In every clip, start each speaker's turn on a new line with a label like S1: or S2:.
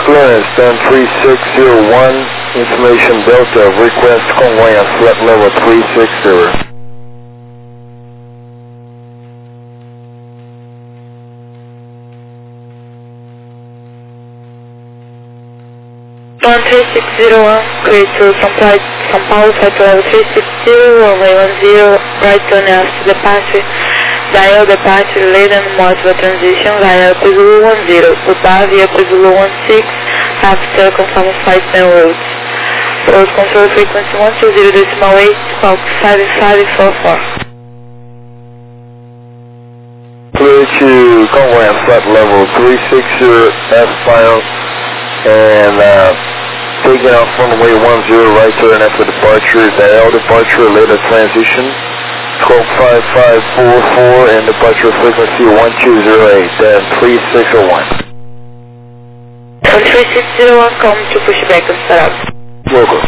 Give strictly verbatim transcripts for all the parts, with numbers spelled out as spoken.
S1: clearance, ten three six zero one, information Delta, request convoy on flight level three six zero.
S2: one three six zero one, clear to São Paulo, São Paulo, flight level three six zero, runway one zero, right turn after departure, dial departure, laden Motiva transition via Zulu one zero, goodbye via Zulu one six, after confirm flight and route. Road control frequency one two zero decimal eight, squawk five five four four.
S1: Clear to convoy on flight level three six zero, F final, and uh, taking off runway one zero, right turn after departure, dial departure, later transition, squawk five five four four, and departure frequency one two zero eight, then three six zero one.
S2: one three six zero one, come to pushback and start up.
S1: Local.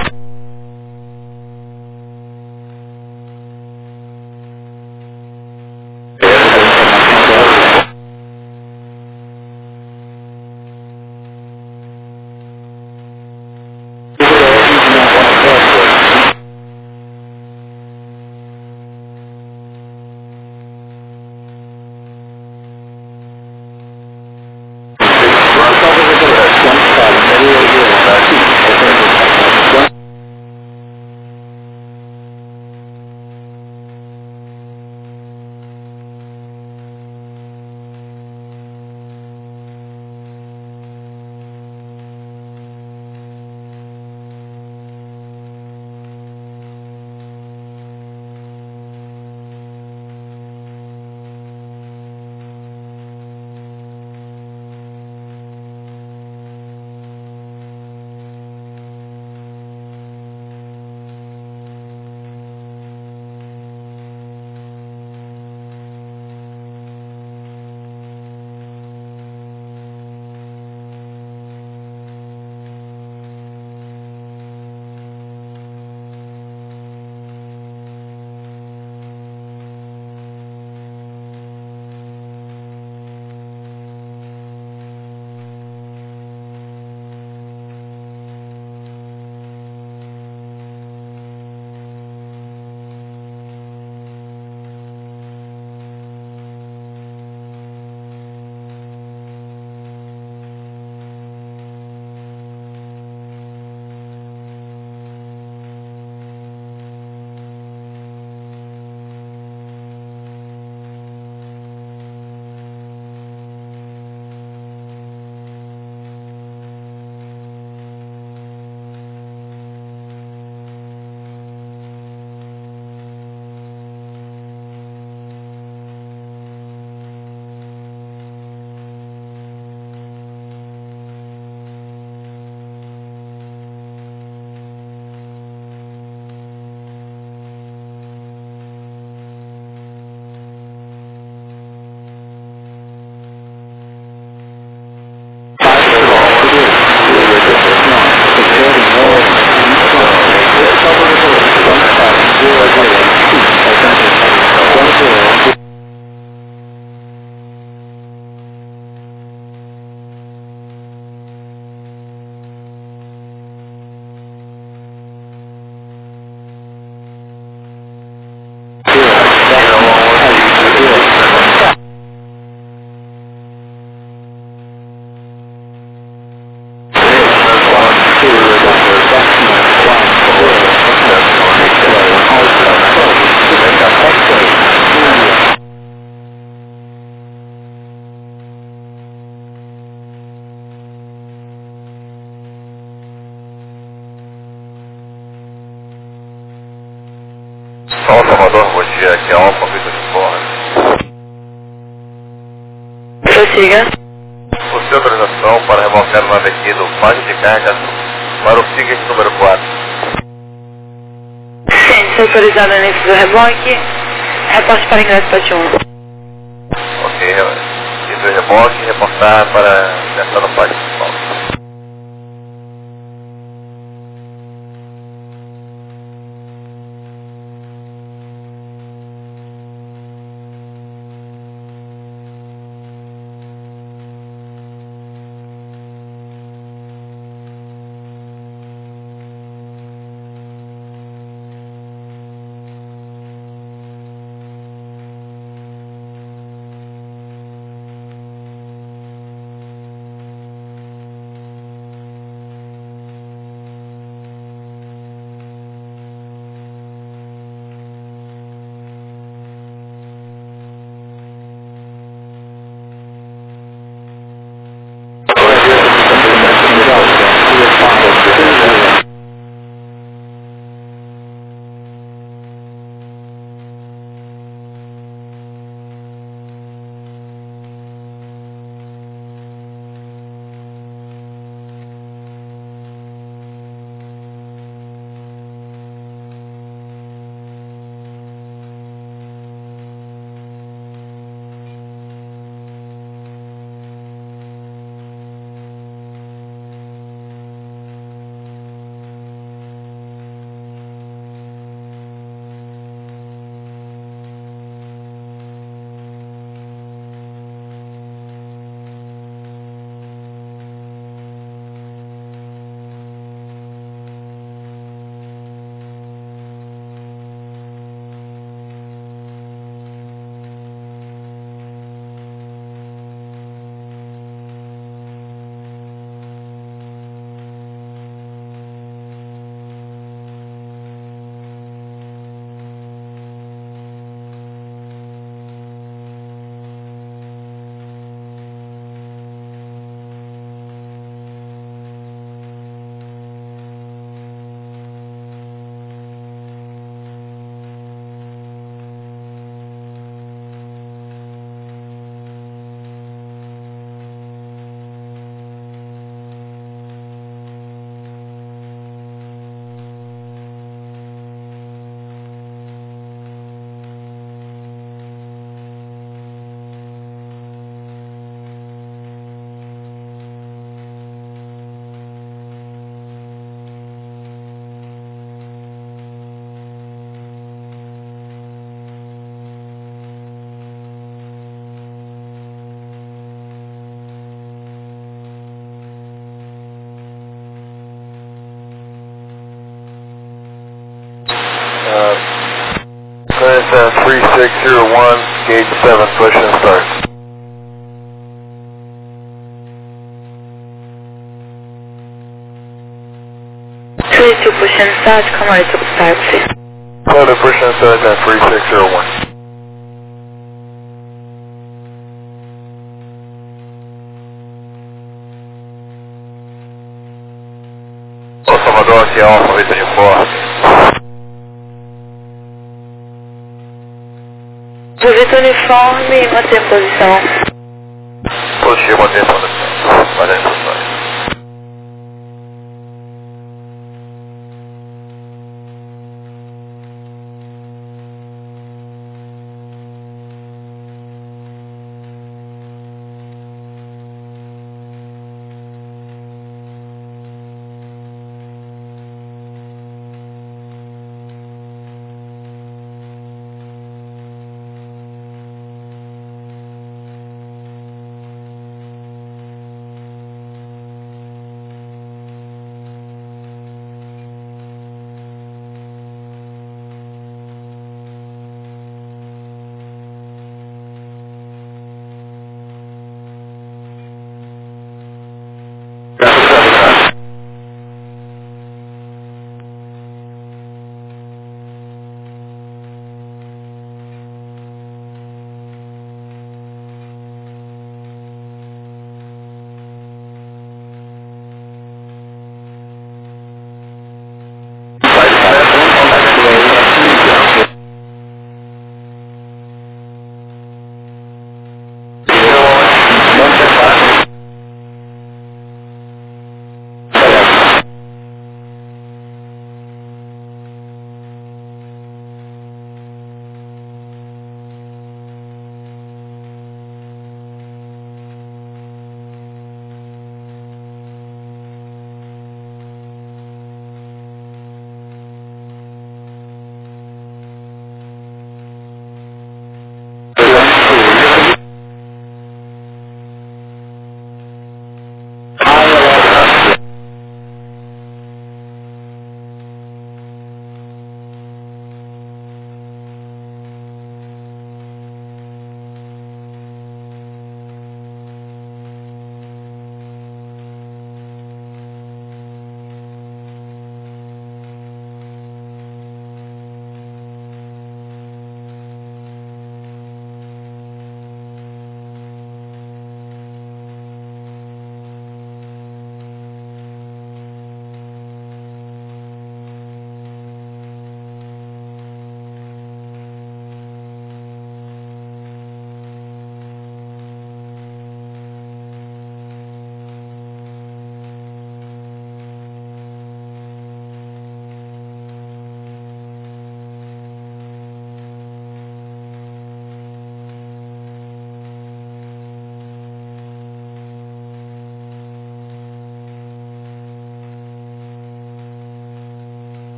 S3: São Salvador, bom dia, aqui é Alfa Vitor de Porra.
S2: Prossiga.
S3: Possui autorização para remover uma nave do parque de carga para o seguinte número quatro.
S2: Sim, está autorizado o início do reboque. Reporte para ingresso para um.
S3: Ok, e do reboque reportar para ingressar no parque principal.
S1: descent three six zero one, gauge seven, push and start.
S2: three two push and start, come ready to start, please.
S1: Cloud push and start at three six zero one.
S3: Ô Salvador, aqui é Alfa, Vitor de Forte.
S2: Visita uniforme e manter posição.
S3: Positivo, mantém a posição. Valeu, instruções.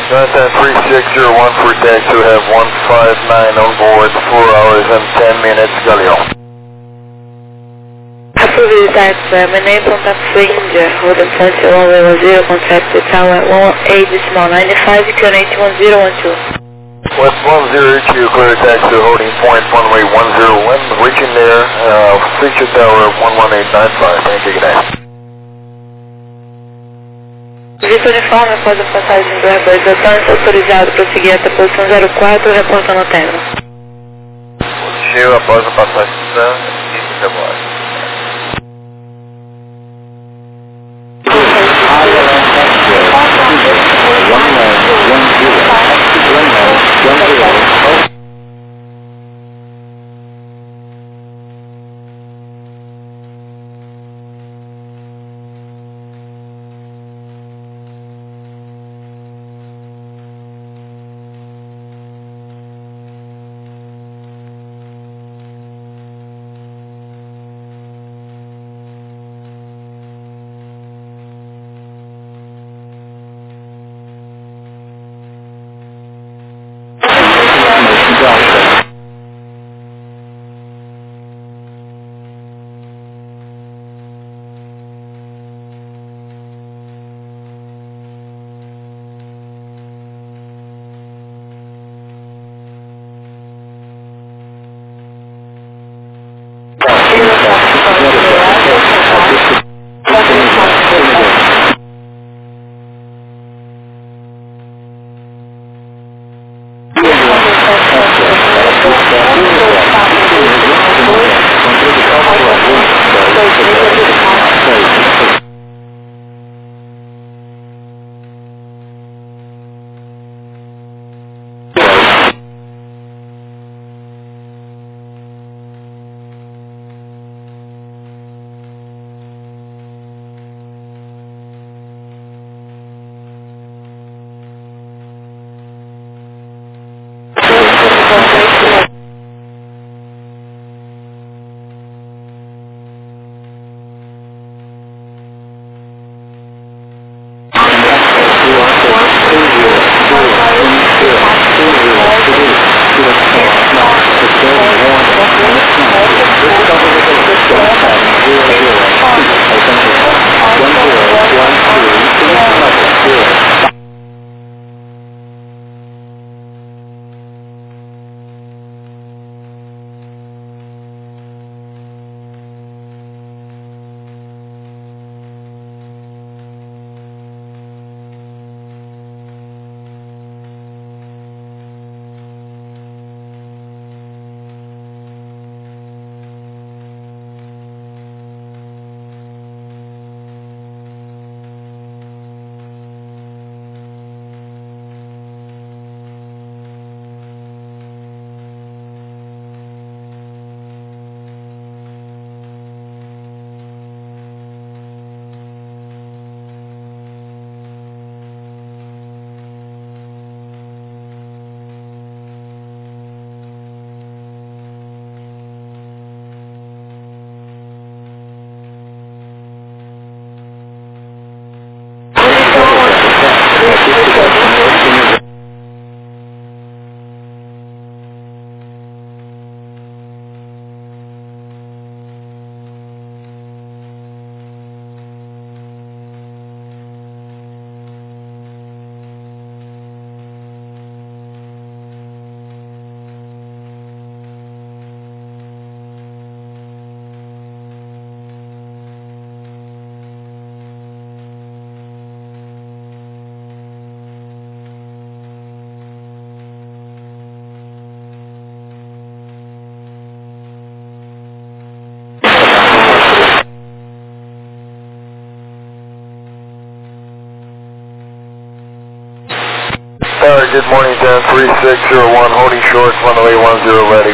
S1: Mountain three six zero one for taxi, we have one five nine on board, four hours and ten minutes, Galeon.
S2: Approval taxi, Emanating from Taxi India, hold on taxi one way one zero, contact the tower one eight decimal ninety-five, Connect one zero one two.
S1: West one zero H U, clear taxi, holding point runway one zero one, reaching there, uh, feature tower one one eight nine five, thank you, good night.
S2: Visto uniforme após a passagem do Airbus Atlantis, autorizado a prosseguir até a posição zero quatro, reportando a terra.
S3: Positivo, após a passagem do Sun, início de abordo.
S1: Tower, good morning, Sun three six zero one, holding short, runway one zero ready.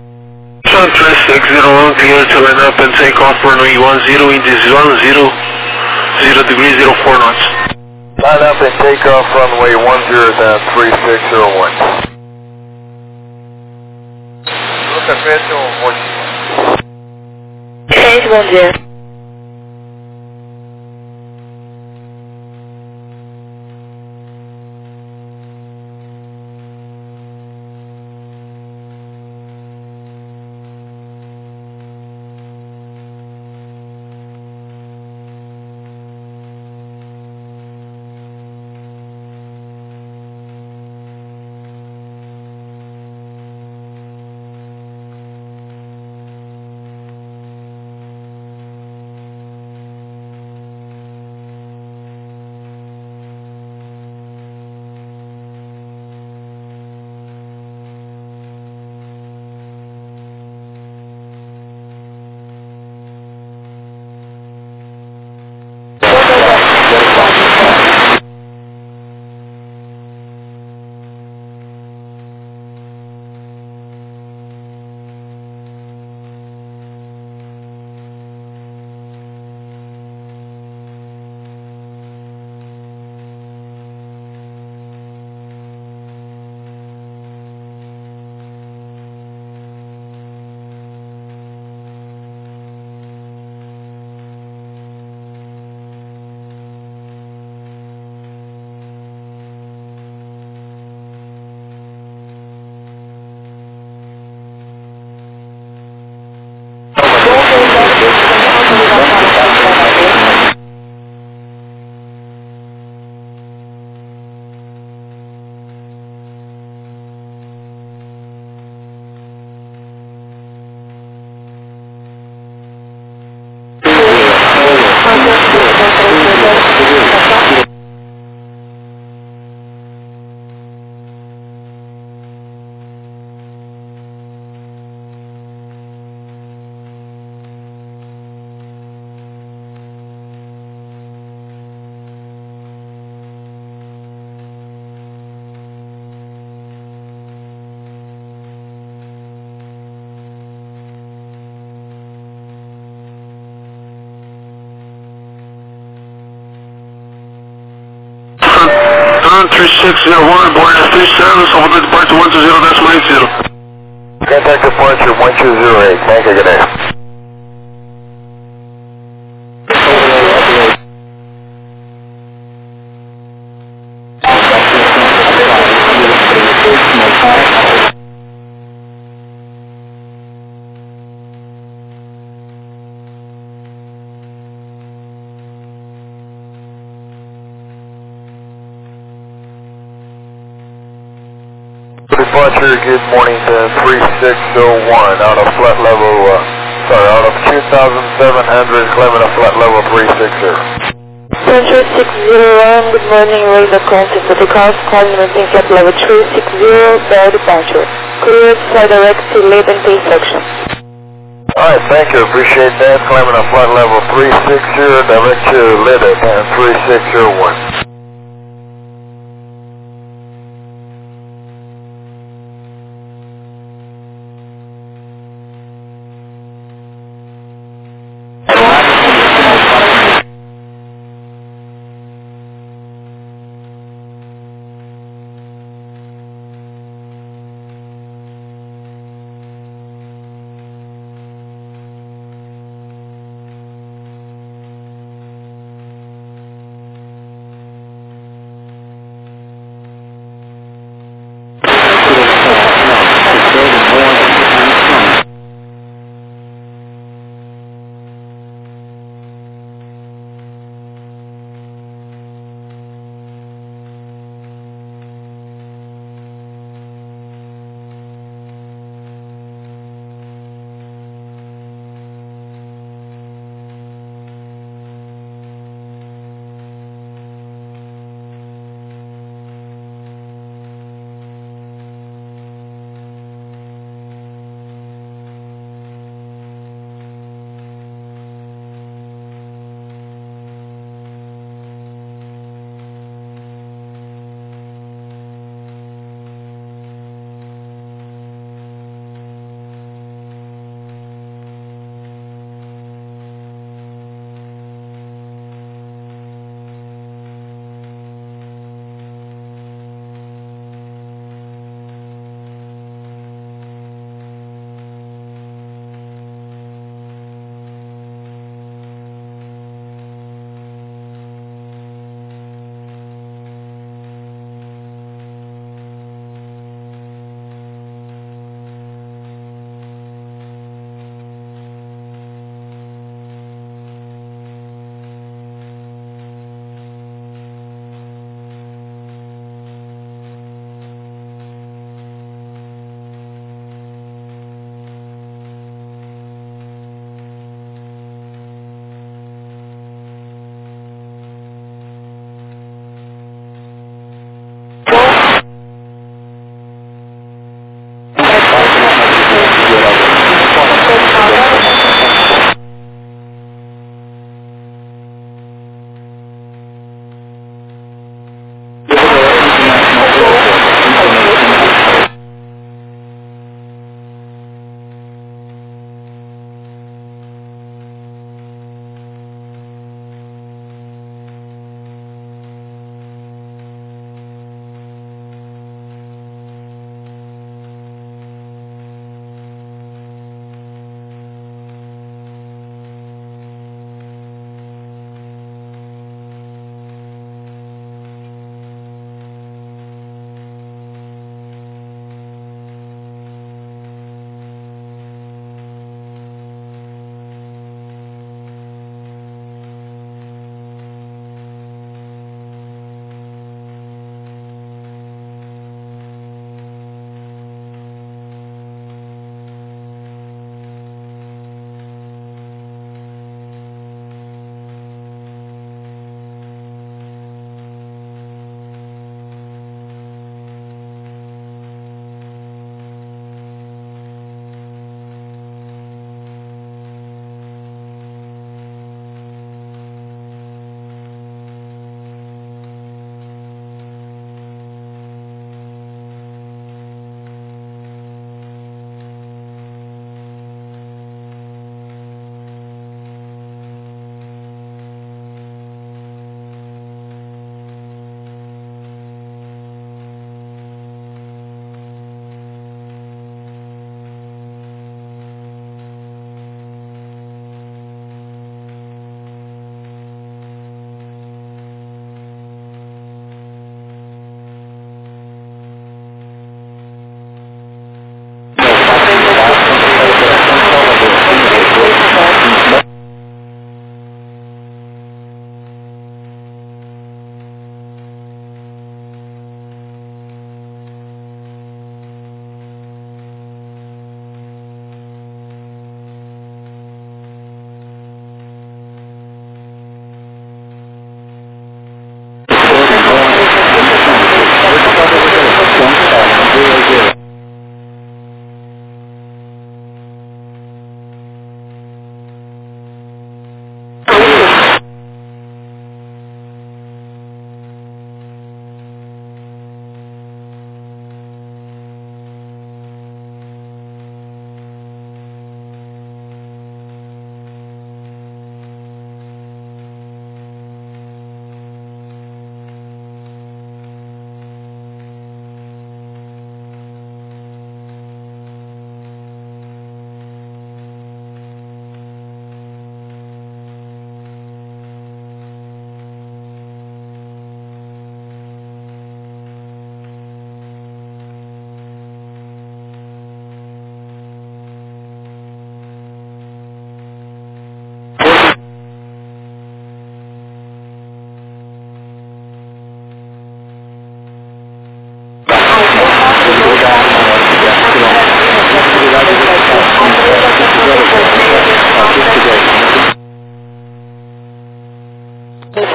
S4: Sun three six zero one, clear to line up and take off runway one zero, in this one zero, zero degree, zero four knots.
S1: Line up and take off runway one zero, Sun three six zero one.
S3: Lucas, fecha um monte.
S2: Gente, bom dia.
S4: Sun three six zero one, board at three seven, so we'll departure one two zero decimal eight zero.
S1: Contact departure one two zero eight. Thank you, good day. Departure, good morning to three six zero one out of flight level, uh, sorry, out of two thousand seven hundred, climbing to flight level three six zero.
S2: Central six zero one, good morning, radar contact for the cars, calling maintain flight level three six zero, bell departure. Clear fly direct to Leiden Pay section.
S1: Alright, thank you, appreciate that, climbing to flight level three six zero, direct to Leiden and three six zero one.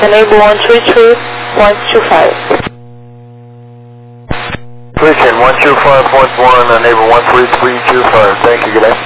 S2: enable one three three point two five.
S1: Christian, one two five point one, enable one three three two five. Thank you, good day.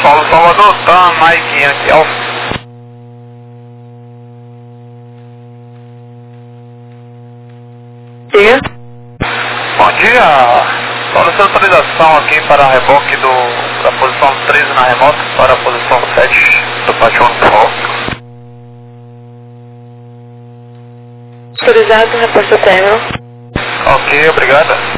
S3: Paulo Salvador, tá Mike Yankee Alpha.
S2: Diga.
S3: Bom dia, solicitando atualização aqui para a reboque do, da posição treze na remota para a posição sete do pátio um Paulo.
S2: Autorizado, reposto término.
S3: Ok, obrigado.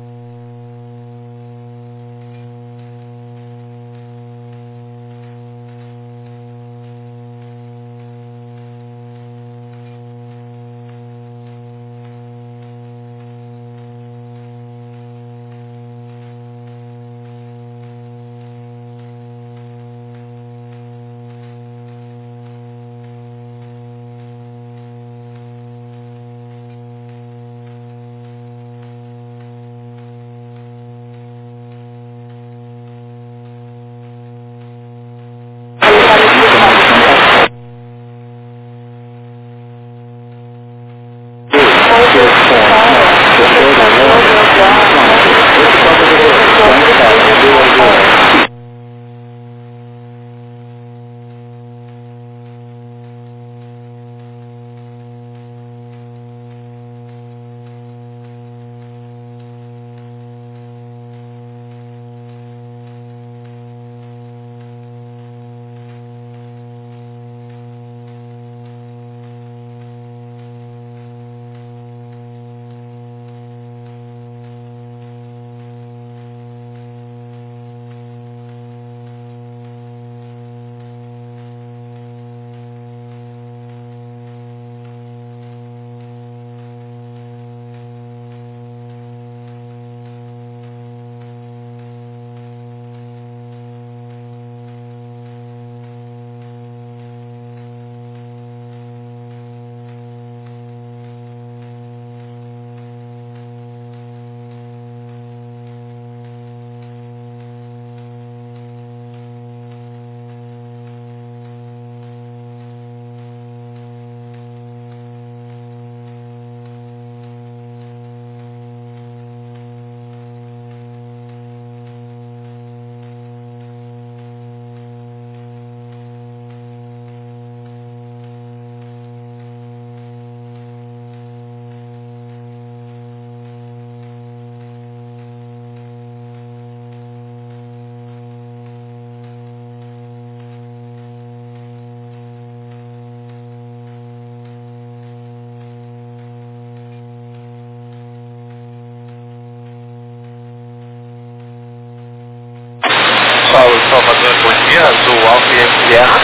S3: Paulo Salvador, bom dia, Azul Alfa e Sierra.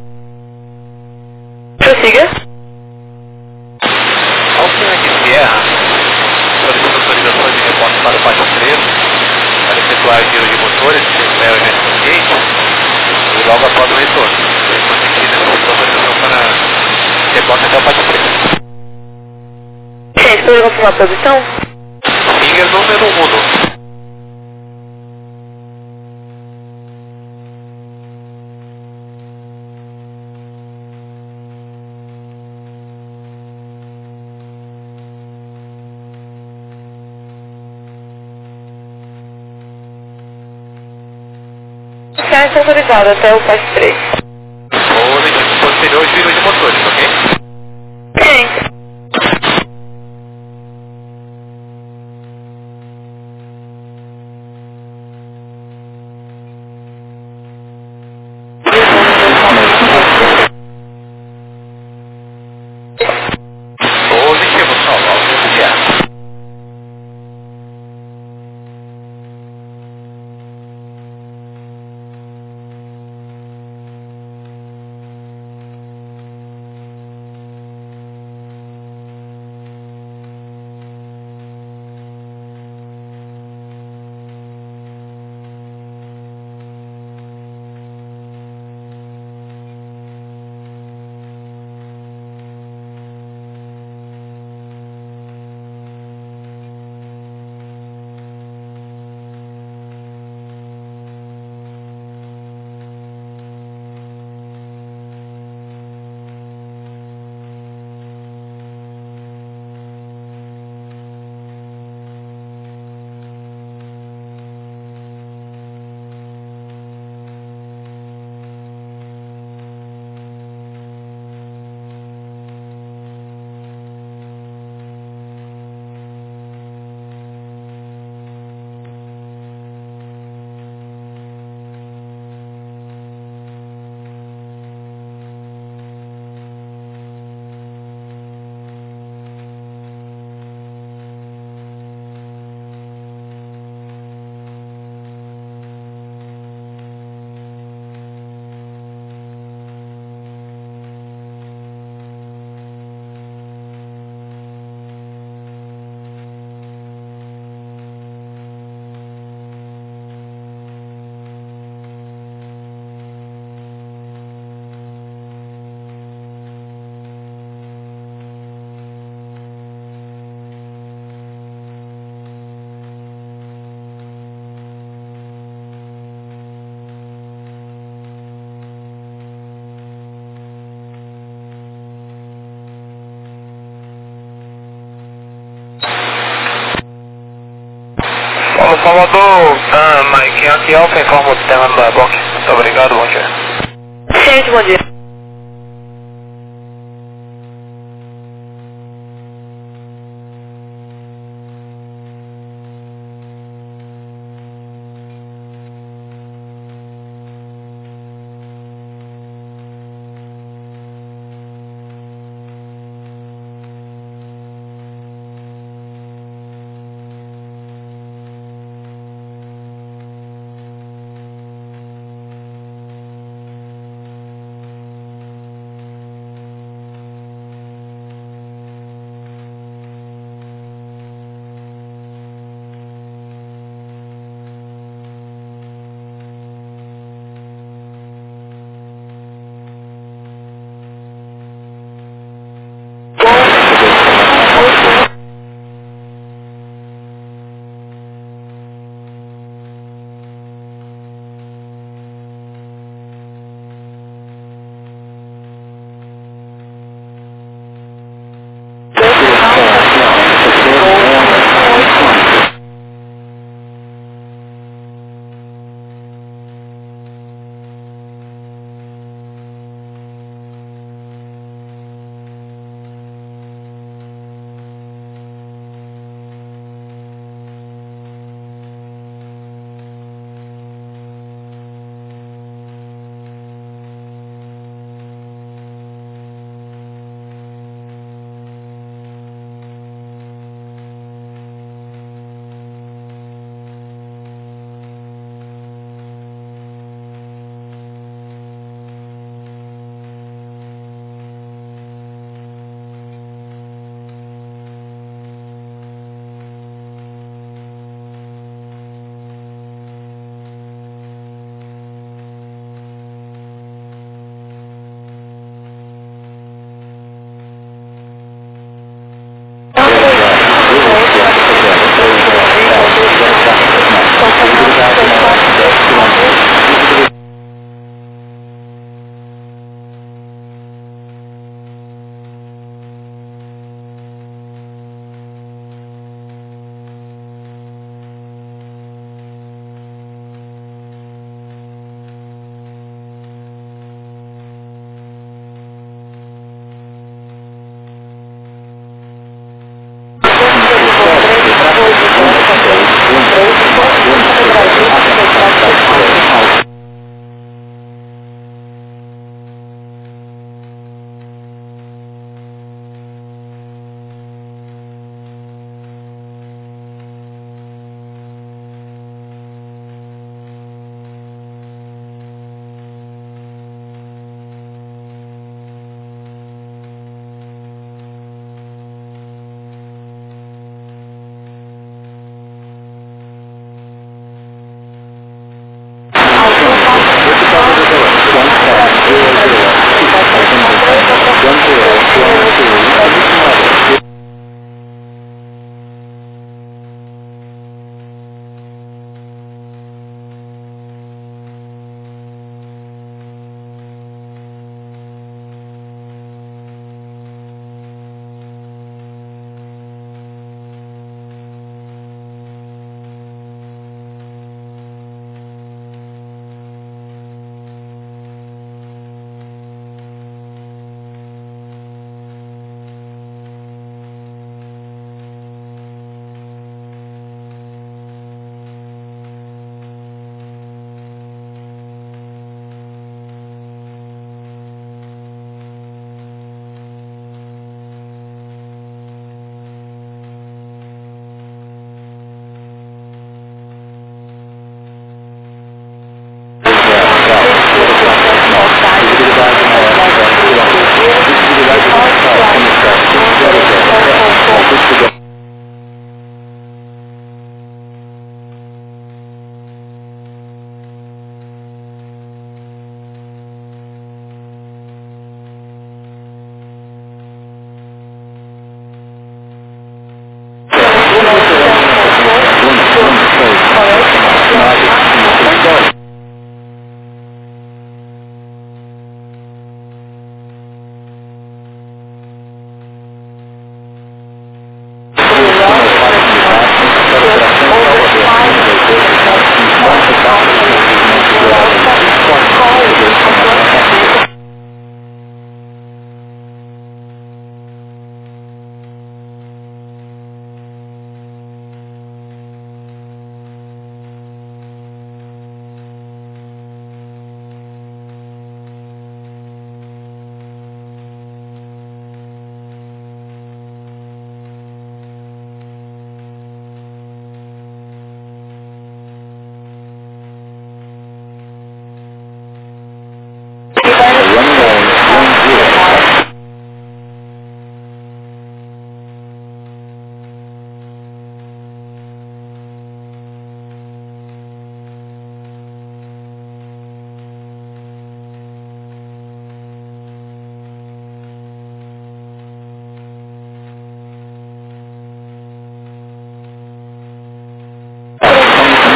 S2: Prossiga.
S3: Alfa e Sierra, solicitando autorização de reporte para o pátio treze, para efetuar giro de motores, Mel Emerson Gate, e logo após o retorno. Eu consegui nessa autorização para reporte até o pátio treze.
S2: Gente, pode confirmar a posição?
S3: Finger número um.
S2: Certo, autorizado até o pátio três.
S3: Ou legítimo posterior giro de motores, ok?
S2: Sim.
S3: Positivo, Paulo Alfa e Sierra. Salvador, ah, Mike, aqui é o informa o tema do Black. Muito obrigado, bom dia.
S2: Gente, bom dia.